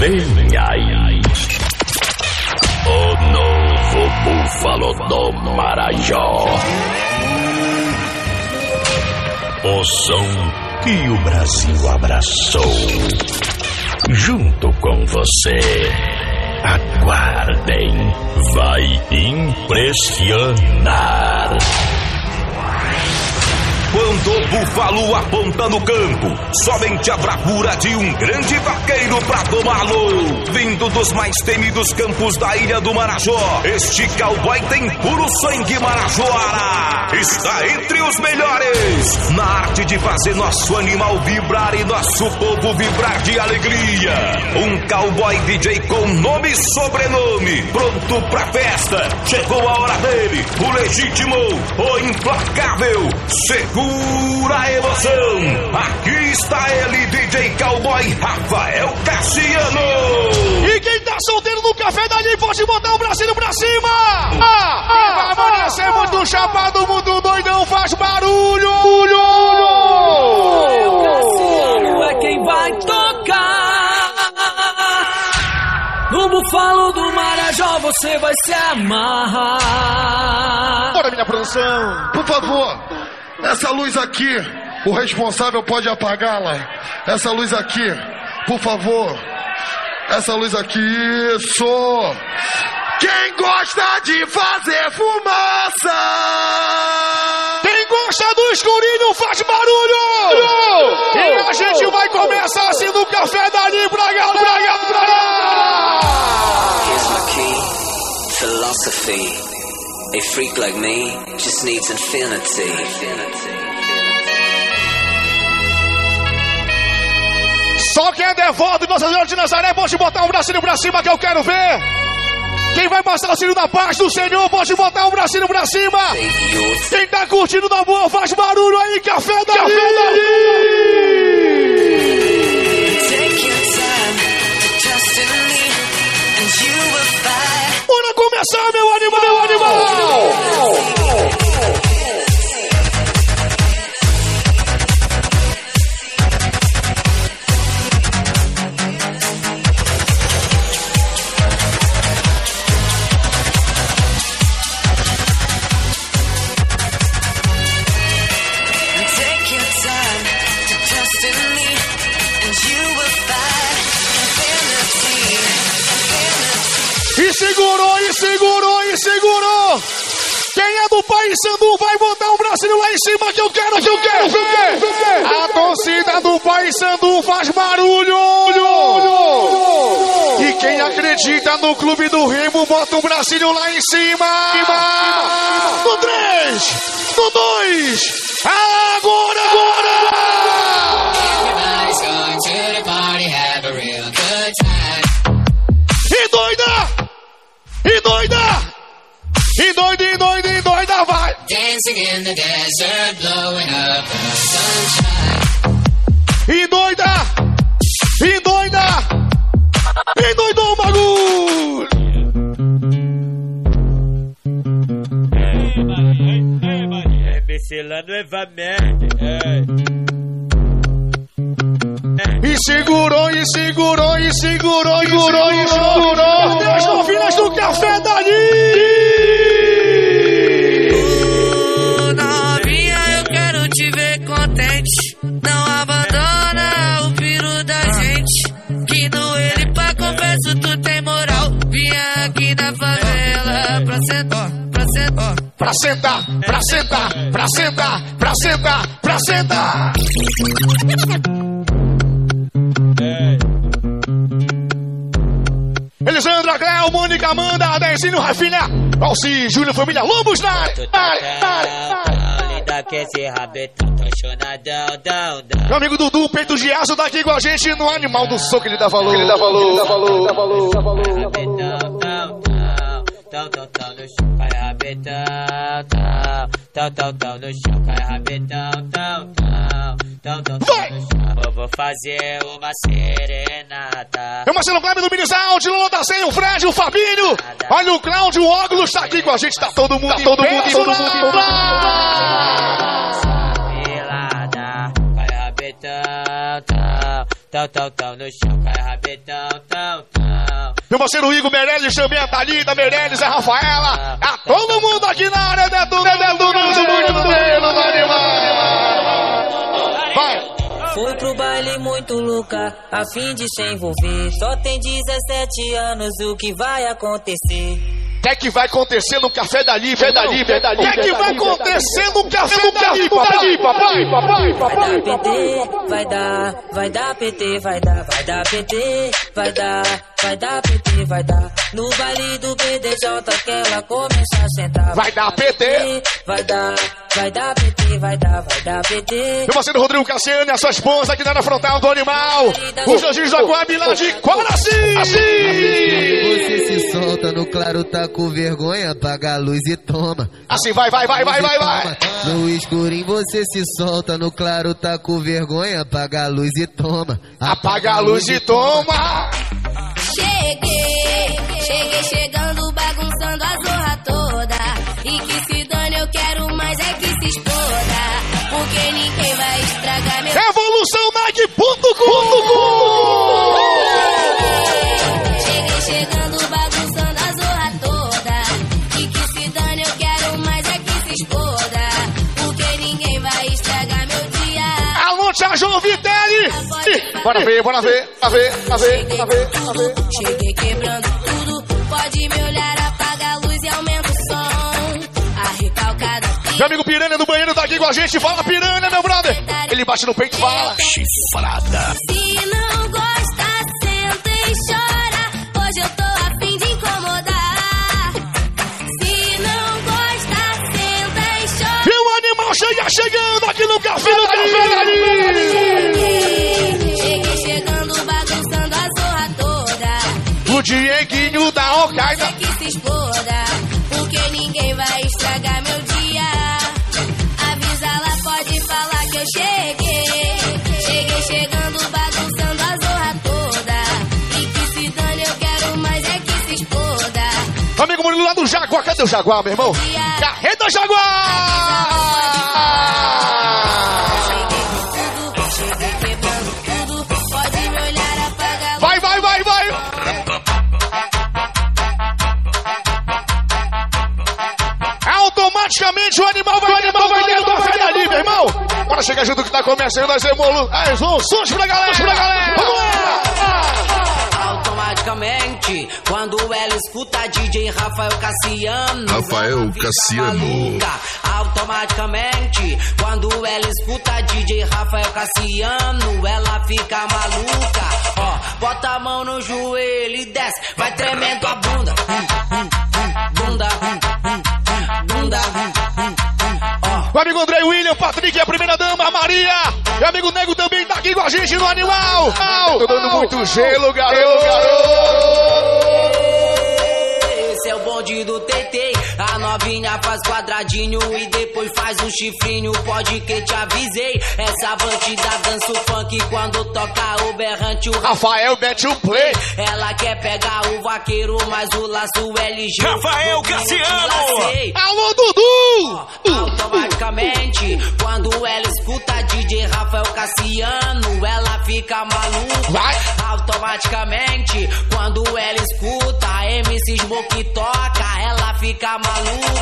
Vem aí o novo Búfalo do Marajó. O som que o Brasil abraçou. Junto com você. Aguardem, vai impressionar. Quando o búfalo aponta no campo, somente a bravura de um grande vaqueiro pra domá-lo. Vindo dos mais temidos campos da ilha do Marajó, este cowboy tem puro sangue marajoara. Está entre os melhores na arte de fazer nosso animal vibrar e nosso povo vibrar de alegria. Um cowboy DJ com nome e sobrenome, pronto pra festa. Chegou a hora dele, o legítimo, o implacável. Segura a emoção. Aqui está ele, DJ Cowboy Rafael Cassiano. E quem tá solteiro no café dali pode botar o bracinho pra cima. Quem vai amanhecer muito chapado, muito doidão, faz barulho. O Cassiano é quem vai tocar. No Búfalo do Marajó você vai se amarrar. Bora, minha produção. Por favor, essa luz aqui, o responsável pode apagá-la. Essa luz aqui, por favor. Essa luz aqui, isso. Quem gosta de fazer fumaça? Quem gosta do escurinho faz barulho. E a gente vai começar assim no café dali pra galera. Here's my key, philosophy. A freak like me just needs infinity. Só quem é devoto de Nossa Senhora de Nazaré pode botar um bracinho pra cima que eu quero ver. Quem vai passar o auxílio da paz do Senhor pode botar um bracinho pra cima. Quem tá curtindo da boa faz barulho aí, café dali. Bora começar, meu animal. E segurou. Quem é do Paysandu vai botar um bracinho lá em cima que eu quero ver. A torcida do Paysandu faz barulho. E quem acredita no Clube do Remo bota um bracinho lá em cima. No 3, no 2, agora. Everybody's going to the party, have a real good time. E doida, vai! Dancing in the desert, blowing up in the sunshine. E doidou o bagulho! MC lá novamente. E segurou. As novinhas do café dali! Novinha, eu quero te ver contente. Não abandona o piro da gente. Que no ele pra confesso tu tem moral. Vinha aqui na favela pra sentar. Elisandra, Cléo, Mônica, Amanda, Dezinho, Rafinha, Alci, Júnior, família Lobos na área. Meu amigo Dudu, peito de aço, tá aqui com a gente no Animal do Soco, ele dá valor. Tão no chão, cai rabetão, tão no chão, cai rabetão, tão no chão. Eu vou fazer uma serenata. É o Marcelo Cláudio do Minizal, de Lula da Senha, o Fred, o Fabinho. Olha o Cláudio, o Óculos, tá aqui com a gente, tá todo mundo. Pelada, cai rabetão, Tão no chão, cai rabetão, tão. Meu parceiro Igor Meirelles, também a Thalita Meirelles, a Rafaela. A todo mundo aqui na área, Dedo, vai! Foi pro baile muito louca, a fim de se envolver. Só tem 17 anos, o que vai acontecer? O que é que vai acontecer no café dali, verdade? O que é que vai acontecer no café dali, papai? Vai dar PT, vai dar PT, vai dar PT, vai dar. No baile do BDJ que ela começa a sentar. Vai dar PT, vai dar PT, vai dar PT. Meu parceiro Rodrigo Cassiano e a sua esposa aqui na frontal do Animal. Os Anjinhos da Guabi lá de Coraci. Você se solta no claro, tá com vergonha, apaga a luz e toma. Assim vai. No escurinho você se solta, no claro, tá com vergonha, apaga a luz e toma. Apaga a luz e toma. Cheguei chegando, bagunçando a zorra toda. E que se dane, eu quero mais é que se exploda. Porque ninguém vai estragar meu... Revolução Cheguei chegando, bagunçando a zorra toda. E que se dane, eu quero mais é que se exploda. Porque ninguém vai estragar meu dia. Alô, Tia João Vitelli! Bora ver. Cheguei quebrando tudo, pode me olhar, apaga a luz e aumenta o som. A recalcada. Meu amigo Piranha do banheiro tá aqui com a gente. Fala, Piranha, meu brother. Ele bate no peito e fala. Chifrada. Se não gosta, senta e chora. Hoje eu tô a fim de incomodar. Se não gosta, senta e chora. E o Animal chegando aqui no café. Cheguei chegando, bagunçando a zorra toda. O Dieguinho da Al-Qaeda. Que se exploda, porque ninguém vai estragar meu dia. Avisa lá, pode falar que eu cheguei chegando, bagunçando a zorra toda. E que se dane, eu quero mais é que se exploda. Amigo Murilo lá do Jaguar, cadê o Jaguar, meu irmão? Carreta Jaguar! Cheguei quebrando tudo, pode me olhar, apaga. Vai! Automaticamente o animal vai dentro da fé ali, meu irmão. Bora chegar junto que tá começando, nós emolu. Sons pra galera. Vamos lá! Automaticamente, quando ela escuta DJ Rafael Cassiano. Automaticamente, quando ela escuta DJ Rafael Cassiano, ela fica maluca. Ó, bota a mão no joelho e desce, vai tremendo a bunda. Bunda. Meu amigo André William, Patrick, a primeira dama, a Maria. Meu amigo Nego também tá aqui com a gente no Animal. Tô dando muito gelo, garoto. Esse é o bonde do TT. A novinha faz quadradinho e depois faz um chifrinho. Pode que te avisei. Essa bandida dança o funk quando toca o berrante. O Rafael mete um play. Ela quer pegar o vaqueiro, mas o laço LG. Rafael Cassiano. Alô, Dudu. Automaticamente, quando ela escuta DJ Rafael Cassiano, ela fica maluca. Vai. Automaticamente, quando ela escuta MC Smoke toca, ela fica maluca.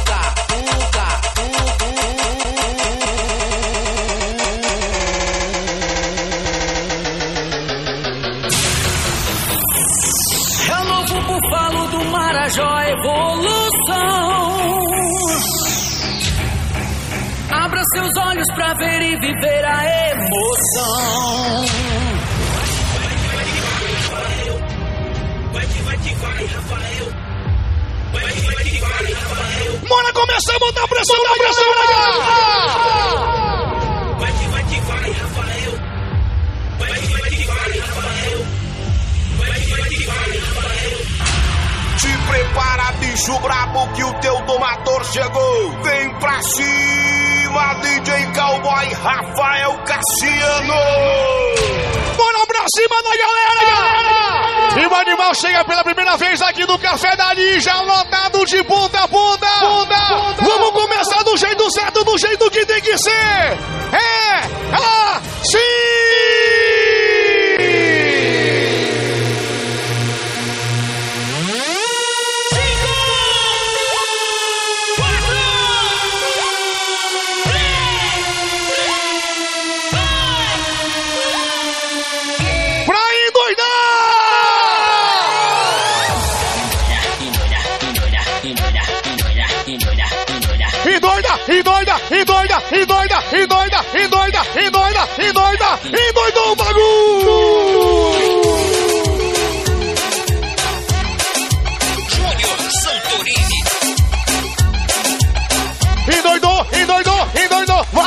É o novo búfalo do Marajó, evolução. Abra seus olhos pra ver e viver a emoção. Bora começar a botar pressão na Te prepara, bicho brabo, que o teu domador chegou. Vem pra cima, DJ Cowboy Rafael Cassiano. Bora pra cima da galera! E o Animal chega pela primeira vez aqui no Café Dali, já lotado de ponta a ponta. Vamos começar do jeito certo, do jeito que tem que ser. Sim! endoidou o bagulho.